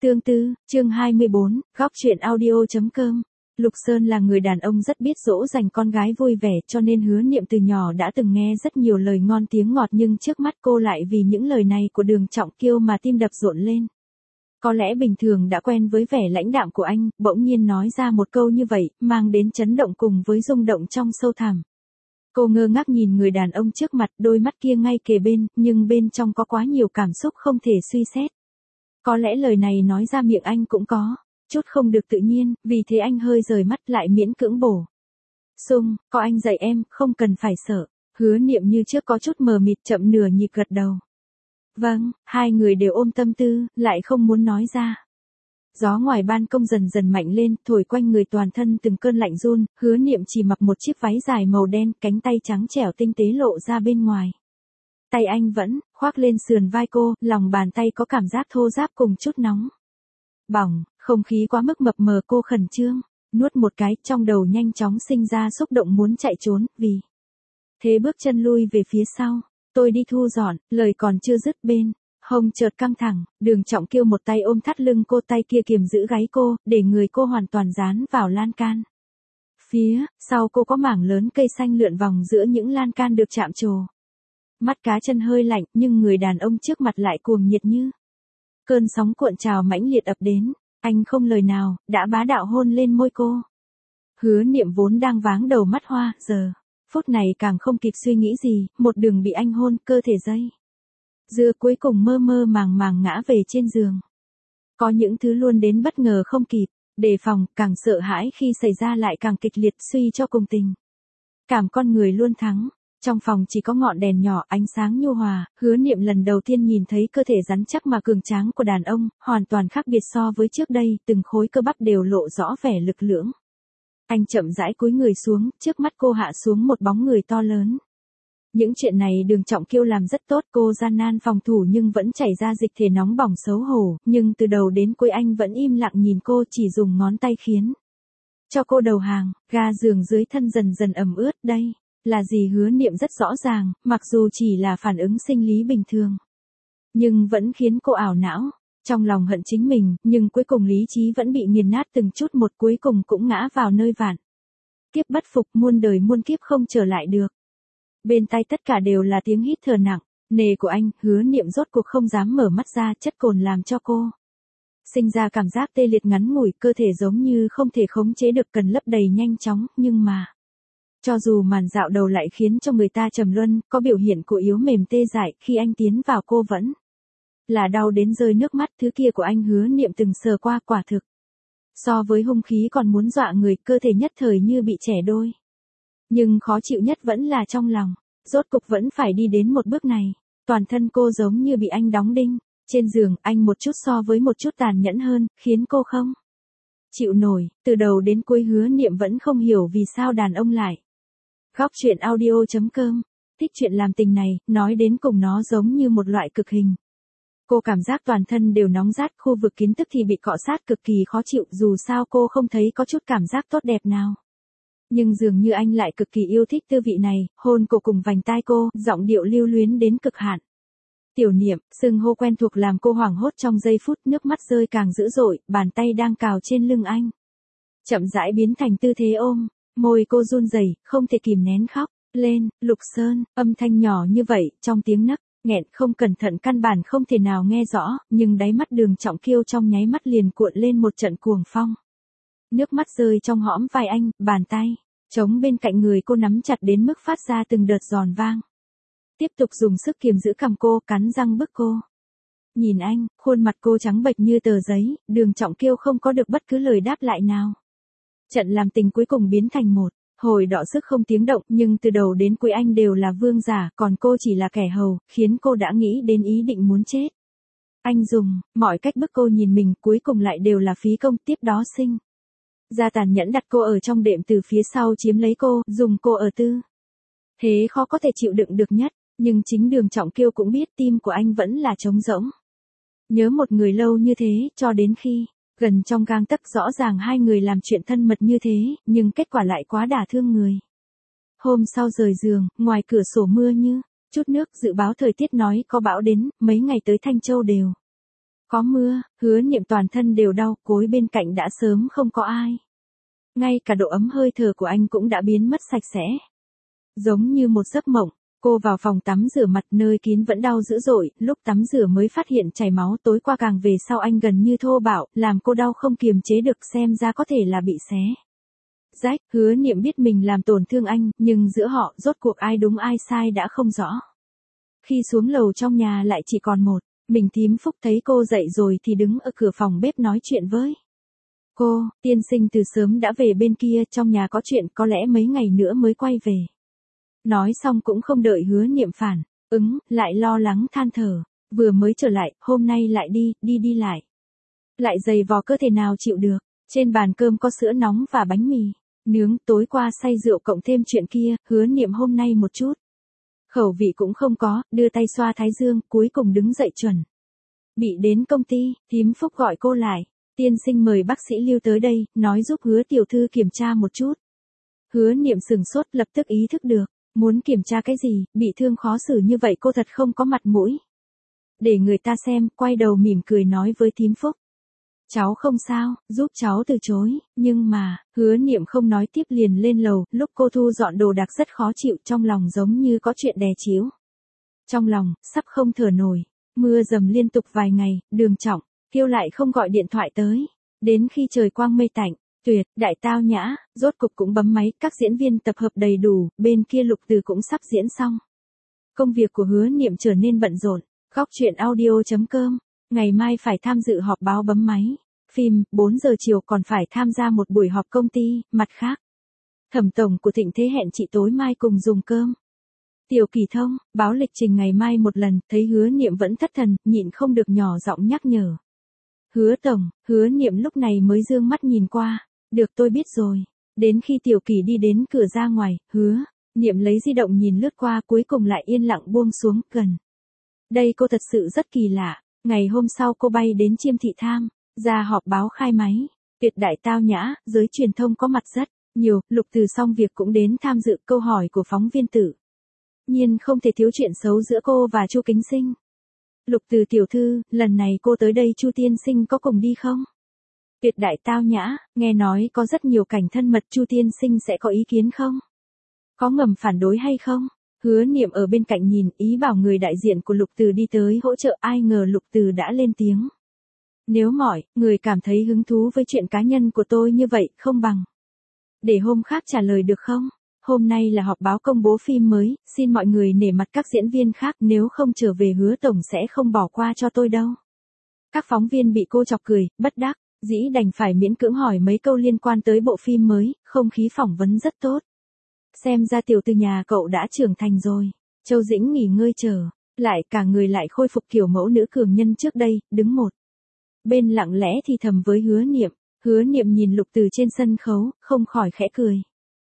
Tương tư, chương 24, góc truyện audio.com. Lục Sơn là người đàn ông rất biết dỗ dành con gái vui vẻ, cho nên Hứa Niệm từ nhỏ đã từng nghe rất nhiều lời ngon tiếng ngọt, nhưng trước mắt cô lại vì những lời này của Đường Trọng Kiêu mà tim đập rộn lên. Có lẽ bình thường đã quen với vẻ lãnh đạm của anh, bỗng nhiên nói ra một câu như vậy, mang đến chấn động cùng với rung động trong sâu thẳm. Cô ngơ ngác nhìn người đàn ông trước mặt, đôi mắt kia ngay kề bên, nhưng bên trong có quá nhiều cảm xúc không thể suy xét. Có lẽ lời này nói ra miệng anh cũng có chút không được tự nhiên, vì thế anh hơi rời mắt lại miễn cưỡng bổ sung, có anh dạy em, không cần phải sợ. Hứa Niệm như trước có chút mờ mịt, chậm nửa nhịp gật đầu. Vâng, hai người đều ôm tâm tư, lại không muốn nói ra. Gió ngoài ban công dần dần mạnh lên, thổi quanh người toàn thân từng cơn lạnh run. Hứa Niệm chỉ mặc một chiếc váy dài màu đen, cánh tay trắng trẻo tinh tế lộ ra bên ngoài. Tay anh vẫn khoác lên sườn vai cô, lòng bàn tay có cảm giác thô ráp cùng chút nóng bỏng, không khí quá mức mập mờ, cô khẩn trương nuốt một cái, trong đầu nhanh chóng sinh ra xúc động muốn chạy trốn, vì thế bước chân lui về phía sau. Tôi đi thu dọn, lời còn chưa dứt bên hông chợt căng thẳng, Đường Trọng Kiêu một tay ôm thắt lưng cô, tay kia kiềm giữ gáy cô, để người cô hoàn toàn dán vào lan can. Phía sau cô có mảng lớn cây xanh lượn vòng giữa những lan can được chạm trổ. Mắt cá chân hơi lạnh, nhưng người đàn ông trước mặt lại cuồng nhiệt như cơn sóng cuộn trào mãnh liệt ập đến. Anh không lời nào, đã bá đạo hôn lên môi cô. Hứa Niệm vốn đang váng đầu mắt hoa, giờ phút này càng không kịp suy nghĩ gì, một đường bị anh hôn, cơ thể dây dưa cuối cùng mơ mơ màng màng ngã về trên giường. Có những thứ luôn đến bất ngờ không kịp đề phòng, càng sợ hãi khi xảy ra lại càng kịch liệt, suy cho cùng tình cảm con người luôn thắng. Trong phòng chỉ có ngọn đèn nhỏ, ánh sáng nhu hòa. Hứa Niệm lần đầu tiên nhìn thấy cơ thể rắn chắc mà cường tráng của đàn ông, hoàn toàn khác biệt so với trước đây, từng khối cơ bắp đều lộ rõ vẻ lực lưỡng. Anh chậm rãi cúi người xuống, trước mắt cô hạ xuống một bóng người to lớn. Những chuyện này Đường Trọng Kiêu làm rất tốt, cô gian nan phòng thủ nhưng vẫn chảy ra dịch thể nóng bỏng xấu hổ, nhưng từ đầu đến cuối anh vẫn im lặng nhìn cô, chỉ dùng ngón tay khiến cho cô đầu hàng. Ga giường dưới thân dần dần ẩm ướt, đây là gì Hứa Niệm rất rõ ràng, mặc dù chỉ là phản ứng sinh lý bình thường, nhưng vẫn khiến cô ảo não. Trong lòng hận chính mình, nhưng cuối cùng lý trí vẫn bị nghiền nát từng chút một, cuối cùng cũng ngã vào nơi vạn kiếp bất phục, muôn đời muôn kiếp không trở lại được. Bên tai tất cả đều là tiếng hít thở nặng nề của anh. Hứa Niệm rốt cuộc không dám mở mắt ra, chất cồn làm cho cô sinh ra cảm giác tê liệt ngắn ngủi, cơ thể giống như không thể khống chế được, cần lấp đầy nhanh chóng, nhưng mà cho dù màn dạo đầu lại khiến cho người ta trầm luân, có biểu hiện của yếu mềm tê dại, khi anh tiến vào cô vẫn là đau đến rơi nước mắt. Thứ kia của anh Hứa Niệm từng sờ qua, quả thực so với hung khí còn muốn dọa người, cơ thể nhất thời như bị trẻ đôi. Nhưng khó chịu nhất vẫn là trong lòng, rốt cục vẫn phải đi đến một bước này. Toàn thân cô giống như bị anh đóng đinh. Trên giường, anh một chút so với một chút tàn nhẫn hơn, khiến cô không chịu nổi. Từ đầu đến cuối Hứa Niệm vẫn không hiểu vì sao đàn ông lại góc truyện audio.com thích chuyện làm tình này, nói đến cùng nó giống như một loại cực hình. Cô cảm giác toàn thân đều nóng rát, khu vực kín tức thì bị cọ sát cực kỳ khó chịu, dù sao cô không thấy có chút cảm giác tốt đẹp nào. Nhưng dường như anh lại cực kỳ yêu thích tư vị này, hôn cô cùng vành tai cô, giọng điệu lưu luyến đến cực hạn. Tiểu Niệm, xưng hô quen thuộc làm cô hoảng hốt trong giây phút, nước mắt rơi càng dữ dội, bàn tay đang cào trên lưng anh chậm rãi biến thành tư thế ôm. Môi cô run rẩy, không thể kìm nén khóc lên. Lục Sơn, âm thanh nhỏ như vậy, trong tiếng nấc nghẹn không cẩn thận căn bản không thể nào nghe rõ, nhưng đáy mắt Đường Trọng Kiêu trong nháy mắt liền cuộn lên một trận cuồng phong. Nước mắt rơi trong hõm vai anh, bàn tay trống bên cạnh người cô nắm chặt đến mức phát ra từng đợt giòn vang. Tiếp tục dùng sức kiềm giữ cằm cô, cắn răng bức cô nhìn anh. Khuôn mặt cô trắng bệch như tờ giấy, Đường Trọng Kiêu không có được bất cứ lời đáp lại nào. Trận làm tình cuối cùng biến thành một hồi đọ sức không tiếng động, nhưng từ đầu đến cuối anh đều là vương giả, còn cô chỉ là kẻ hầu, khiến cô đã nghĩ đến ý định muốn chết. Anh dùng mọi cách bức cô nhìn mình, cuối cùng lại đều là phí công, tiếp đó sinh ra tàn nhẫn đặt cô ở trong đệm từ phía sau chiếm lấy cô, dùng cô ở tư thế khó có thể chịu đựng được nhất. Nhưng chính Đường Trọng Kiêu cũng biết tim của anh vẫn là trống rỗng. Nhớ một người lâu như thế, cho đến khi gần trong gang tấc, rõ ràng hai người làm chuyện thân mật như thế, nhưng kết quả lại quá đả thương người. Hôm sau rời giường, ngoài cửa sổ mưa như chút nước, dự báo thời tiết nói có bão đến, mấy ngày tới Thanh Châu đều Có mưa, Hứa Niệm toàn thân đều đau, gối bên cạnh đã sớm không có ai. Ngay cả độ ấm hơi thở của anh cũng đã biến mất sạch sẽ. Giống như một giấc mộng, cô vào phòng tắm rửa mặt, nơi kín vẫn đau dữ dội, lúc tắm rửa mới phát hiện chảy máu, tối qua càng về sau anh gần như thô bạo, làm cô đau không kiềm chế được, xem ra có thể là bị xé rách. Hứa Niệm biết mình làm tổn thương anh, nhưng giữa họ, rốt cuộc ai đúng ai sai đã không rõ. Khi xuống lầu trong nhà lại chỉ còn một mình thím Phúc, thấy cô dậy rồi thì đứng ở cửa phòng bếp nói chuyện với cô. Tiên sinh từ sớm đã về bên kia, trong nhà có chuyện, có lẽ mấy ngày nữa mới quay về. Nói xong cũng không đợi Hứa Niệm phản ứng, lại lo lắng than thở. Vừa mới trở lại, hôm nay lại đi lại. Lại dày vò cơ thể nào chịu được. Trên bàn cơm có sữa nóng và bánh mì nướng, tối qua say rượu cộng thêm chuyện kia, Hứa Niệm hôm nay một chút khẩu vị cũng không có, đưa tay xoa thái dương, cuối cùng đứng dậy chuẩn bị đến công ty. Thím Phúc gọi cô lại. Tiên sinh mời bác sĩ Lưu tới đây, nói giúp Hứa tiểu thư kiểm tra một chút. Hứa Niệm sừng sốt, lập tức ý thức được, muốn kiểm tra cái gì, bị thương khó xử như vậy cô thật không có mặt mũi để người ta xem, quay đầu mỉm cười nói với thím Phúc. Cháu không sao, giúp cháu từ chối, nhưng mà, Hứa Niệm không nói tiếp liền lên lầu, lúc cô thu dọn đồ đạc rất khó chịu, trong lòng giống như có chuyện đè chiếu. Trong lòng, sắp không thở nổi, mưa dầm liên tục vài ngày, Đường Trọng kêu lại không gọi điện thoại tới. Đến khi trời quang mây tạnh, tuyệt, đại tao nhã, rốt cục cũng bấm máy, các diễn viên tập hợp đầy đủ, bên kia Lục Từ cũng sắp diễn xong. Công việc của Hứa Niệm trở nên bận rộn. Góc truyện audio.com, ngày mai phải tham dự họp báo bấm máy phim, 4 giờ chiều còn phải tham gia một buổi họp công ty. Mặt khác, Thẩm tổng của Thịnh Thế hẹn chị tối mai cùng dùng cơm. Tiểu Kỳ thông báo lịch trình ngày mai một lần, thấy Hứa Niệm vẫn thất thần, nhịn không được nhỏ giọng nhắc nhở. Hứa tổng. Hứa Niệm lúc này mới dương mắt nhìn qua. Được, tôi biết rồi. Đến khi Tiểu Kỳ đi đến cửa ra ngoài, Hứa Niệm lấy di động nhìn lướt qua, cuối cùng lại yên lặng buông xuống. Gần đây cô thật sự rất kỳ lạ. Ngày hôm sau cô bay đến Chiêm Thị tham gia họp báo khai máy. Tuyệt đại tao nhã, giới truyền thông có mặt rất nhiều. Lục Từ xong việc cũng đến tham dự. Câu hỏi của phóng viên tự nhiên không thể thiếu chuyện xấu giữa cô và Chu Kính Sinh. Lục Từ tiểu thư, lần này cô tới đây Chu tiên sinh có cùng đi không? Tuyệt đại tao nhã, nghe nói có rất nhiều cảnh thân mật, Chu tiên sinh sẽ có ý kiến không? Có ngầm phản đối hay không? Hứa Niệm ở bên cạnh nhìn, ý bảo người đại diện của Lục Từ đi tới hỗ trợ, ai ngờ Lục Từ đã lên tiếng. Nếu mọi người cảm thấy hứng thú với chuyện cá nhân của tôi như vậy, không bằng để hôm khác trả lời được không? Hôm nay là họp báo công bố phim mới, xin mọi người nể mặt các diễn viên khác, nếu không trở về Hứa tổng sẽ không bỏ qua cho tôi đâu. Các phóng viên bị cô chọc cười, bất đắc dĩ đành phải miễn cưỡng hỏi mấy câu liên quan tới bộ phim mới, không khí phỏng vấn rất tốt. Xem ra tiểu từ nhà cậu đã trưởng thành rồi. Châu Dĩnh nghỉ ngơi trở lại, cả người lại khôi phục kiểu mẫu nữ cường nhân trước đây, đứng một bên lặng lẽ thì thầm với Hứa Niệm. Hứa Niệm nhìn Lục Từ trên sân khấu, không khỏi khẽ cười.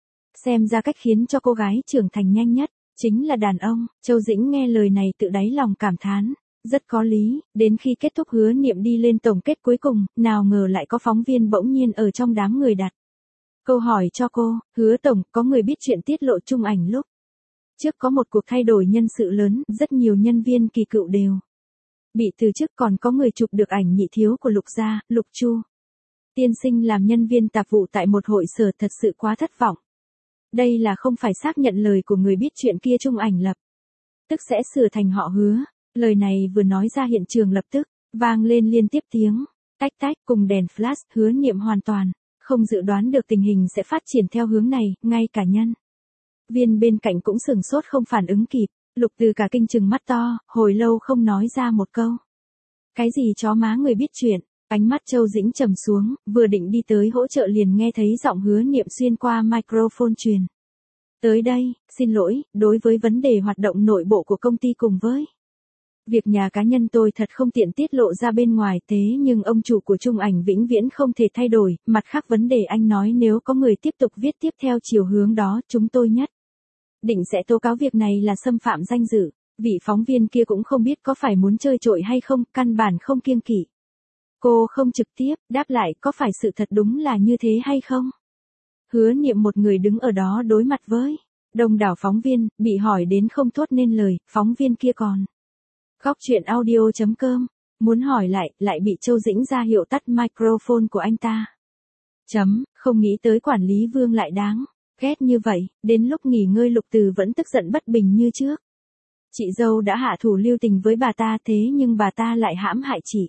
Xem ra cách khiến cho cô gái trưởng thành nhanh nhất chính là đàn ông. Châu Dĩnh nghe lời này tự đáy lòng cảm thán, rất có lý. Đến khi kết thúc, Hứa Niệm đi lên tổng kết cuối cùng, nào ngờ lại có phóng viên bỗng nhiên ở trong đám người đặt câu hỏi cho cô. Hứa tổng, có người biết chuyện tiết lộ Trung Ảnh lúc trước có một cuộc thay đổi nhân sự lớn, rất nhiều nhân viên kỳ cựu đều bị từ chức, còn có người chụp được ảnh nhị thiếu của Lục gia, Lục Chu tiên sinh làm nhân viên tạp vụ tại một hội sở, thật sự quá thất vọng. Đây là không phải xác nhận lời của người biết chuyện kia Trung Ảnh lập tức sẽ sửa thành họ Hứa. Lời này vừa nói ra, hiện trường lập tức vang lên liên tiếp tiếng tách tách cùng đèn flash. Hứa Niệm hoàn toàn không dự đoán được tình hình sẽ phát triển theo hướng này, ngay cả nhân viên bên cạnh cũng sửng sốt không phản ứng kịp. Lục Từ cả kinh trừng mắt to, hồi lâu không nói ra một câu. Cái gì chó má người biết chuyện? Ánh mắt Châu Dĩnh trầm xuống, vừa định đi tới hỗ trợ liền nghe thấy giọng Hứa Niệm xuyên qua microphone truyền tới đây. Xin lỗi, đối với vấn đề hoạt động nội bộ của công ty cùng với việc nhà cá nhân tôi thật không tiện tiết lộ ra bên ngoài, thế nhưng ông chủ của Trung Ảnh vĩnh viễn không thể thay đổi. Mặt khác vấn đề anh nói, nếu có người tiếp tục viết tiếp theo chiều hướng đó, chúng tôi nhất định sẽ tố cáo việc này là xâm phạm danh dự. Vị phóng viên kia cũng không biết có phải muốn chơi trội hay không, căn bản không kiêng kỵ. Cô không trực tiếp đáp lại, có phải sự thật đúng là như thế hay không? Hứa Niệm một người đứng ở đó đối mặt với đông đảo phóng viên, bị hỏi đến không thốt nên lời. Phóng viên kia còn. Góc truyện audio.com, muốn hỏi lại bị Châu Dĩnh ra hiệu tắt microphone của anh ta. Không nghĩ tới quản lý Vương lại đáng ghét như vậy, đến lúc nghỉ ngơi Lục Từ vẫn tức giận bất bình như trước. Chị dâu đã hạ thủ lưu tình với bà ta thế nhưng bà ta lại hãm hại chị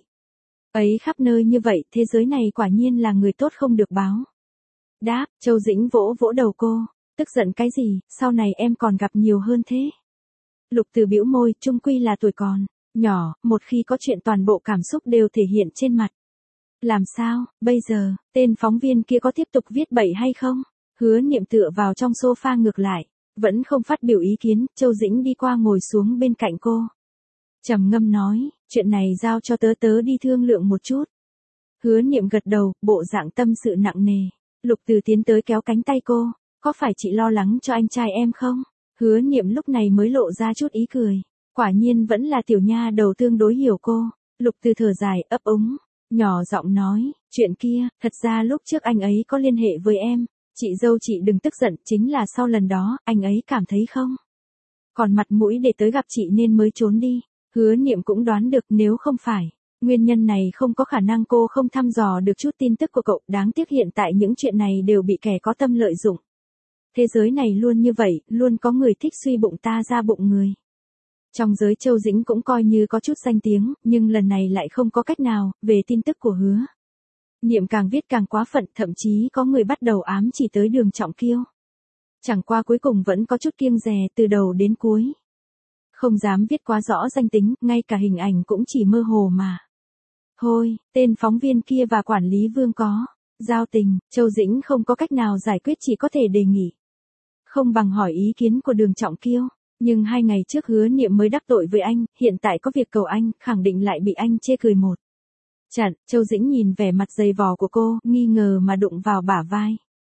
ấy khắp nơi như vậy, thế giới này quả nhiên là người tốt không được báo. Đáp, Châu Dĩnh vỗ vỗ đầu cô, tức giận cái gì, sau này em còn gặp nhiều hơn thế. Lục Từ bĩu môi, chung quy là tuổi còn nhỏ, một khi có chuyện toàn bộ cảm xúc đều thể hiện trên mặt. Làm sao, bây giờ, tên phóng viên kia có tiếp tục viết bậy hay không? Hứa Niệm tựa vào trong sofa ngược lại, vẫn không phát biểu ý kiến, Châu Dĩnh đi qua ngồi xuống bên cạnh cô. Trầm ngâm nói, chuyện này giao cho tớ đi thương lượng một chút. Hứa Niệm gật đầu, bộ dạng tâm sự nặng nề. Lục Từ tiến tới kéo cánh tay cô, có phải chị lo lắng cho anh trai em không? Hứa Niệm lúc này mới lộ ra chút ý cười. Quả nhiên vẫn là tiểu nha đầu tương đối hiểu cô. Lục Từ thở dài, ấp úng, nhỏ giọng nói, chuyện kia, thật ra lúc trước anh ấy có liên hệ với em. Chị dâu chị đừng tức giận, chính là sau lần đó, anh ấy cảm thấy không còn mặt mũi để tới gặp chị nên mới trốn đi. Hứa Niệm cũng đoán được nếu không phải nguyên nhân này không có khả năng cô không thăm dò được chút tin tức của cậu, đáng tiếc hiện tại những chuyện này đều bị kẻ có tâm lợi dụng. Thế giới này luôn như vậy, luôn có người thích suy bụng ta ra bụng người. Trong giới Châu Dĩnh cũng coi như có chút danh tiếng, nhưng lần này lại không có cách nào, về tin tức của Hứa Niệm càng viết càng quá phận, thậm chí có người bắt đầu ám chỉ tới Đường Trọng Kiêu. Chẳng qua cuối cùng vẫn có chút kiêng dè từ đầu đến cuối. Không dám viết quá rõ danh tính, ngay cả hình ảnh cũng chỉ mơ hồ mà. Thôi, tên phóng viên kia và quản lý Vương có giao tình, Châu Dĩnh không có cách nào giải quyết, chỉ có thể đề nghị. Không bằng hỏi ý kiến của Đường Trọng Kiêu. Nhưng 2 ngày trước Hứa Niệm mới đắc tội với anh, hiện tại có việc cầu anh, khẳng định lại bị anh chê cười một trận. Châu Dĩnh nhìn vẻ mặt dày vò của cô, nghi ngờ mà đụng vào bả vai.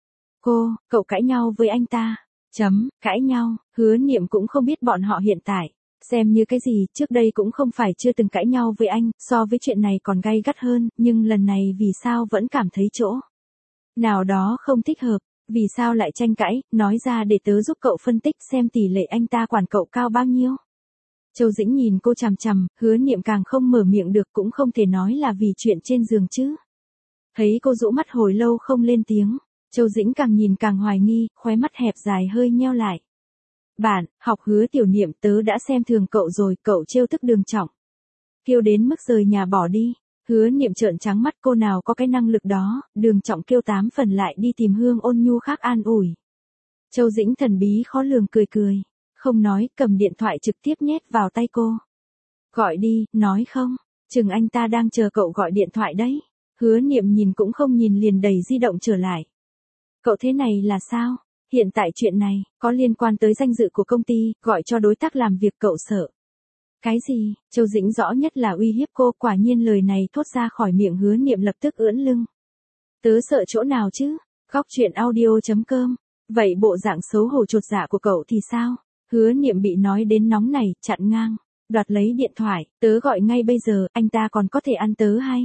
Cậu cãi nhau với anh ta. Cãi nhau, Hứa Niệm cũng không biết bọn họ hiện tại xem như cái gì, trước đây cũng không phải chưa từng cãi nhau với anh, so với chuyện này còn gay gắt hơn, nhưng lần này vì sao vẫn cảm thấy chỗ nào đó không thích hợp, vì sao lại tranh cãi, nói ra để tớ giúp cậu phân tích xem tỷ lệ anh ta quản cậu cao bao nhiêu. Châu Dĩnh nhìn cô chằm chằm, Hứa Niệm càng không mở miệng được, cũng không thể nói là vì chuyện trên giường chứ. Thấy cô rũ mắt hồi lâu không lên tiếng, Châu Dĩnh càng nhìn càng hoài nghi, khóe mắt hẹp dài hơi nheo lại. Bạn, học Hứa Tiểu Niệm, tớ đã xem thường cậu rồi, cậu trêu tức Đường Trọng Kiêu đến mức rời nhà bỏ đi. Hứa Niệm trợn trắng mắt, cô nào có cái năng lực đó, Đường Trọng Kiêu 8 phần lại đi tìm Hương Ôn Nhu khác an ủi. Châu Dĩnh thần bí khó lường cười cười, không nói, cầm điện thoại trực tiếp nhét vào tay cô. Gọi đi, nói không, chừng anh ta đang chờ cậu gọi điện thoại đấy. Hứa Niệm nhìn cũng không nhìn liền đẩy di động trở lại. Cậu thế này là sao? Hiện tại chuyện này, có liên quan tới danh dự của công ty, gọi cho đối tác làm việc cậu sợ. Cái gì? Châu Dĩnh rõ nhất là uy hiếp cô, quả nhiên lời này thốt ra khỏi miệng Hứa Niệm lập tức ưỡn lưng. Tớ sợ chỗ nào chứ? Góc truyện audio.com. Vậy bộ dạng xấu hổ chột dạ của cậu thì sao? Hứa Niệm bị nói đến nóng này, chặn ngang, đoạt lấy điện thoại, tớ gọi ngay bây giờ, anh ta còn có thể ăn tớ hay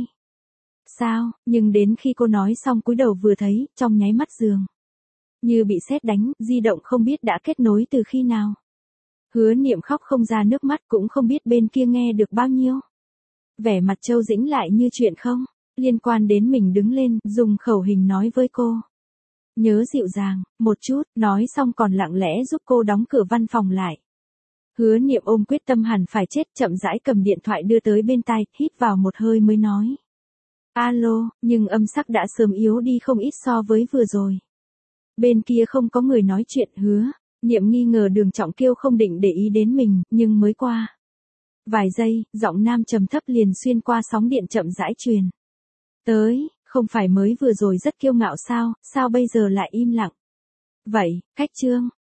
sao? Nhưng đến khi cô nói xong cúi đầu vừa thấy, trong nháy mắt giường như bị sét đánh, di động không biết đã kết nối từ khi nào. Hứa Niệm khóc không ra nước mắt, cũng không biết bên kia nghe được bao nhiêu. Vẻ mặt Châu Dĩnh lại như chuyện không liên quan đến mình đứng lên, dùng khẩu hình nói với cô. Nhớ dịu dàng một chút, nói xong còn lặng lẽ giúp cô đóng cửa văn phòng lại. Hứa Niệm ôm quyết tâm hẳn phải chết, chậm rãi cầm điện thoại đưa tới bên tai, hít vào một hơi mới nói. Alo, nhưng âm sắc đã sớm yếu đi không ít so với vừa rồi. Bên kia không có người nói chuyện. Hứa Niệm nghi ngờ Đường Trọng Kiêu không định để ý đến mình, nhưng mới qua vài giây, giọng nam trầm thấp liền xuyên qua sóng điện chậm rãi truyền tới. Không phải mới vừa rồi rất kiêu ngạo sao bây giờ lại im lặng? Vậy, cách trương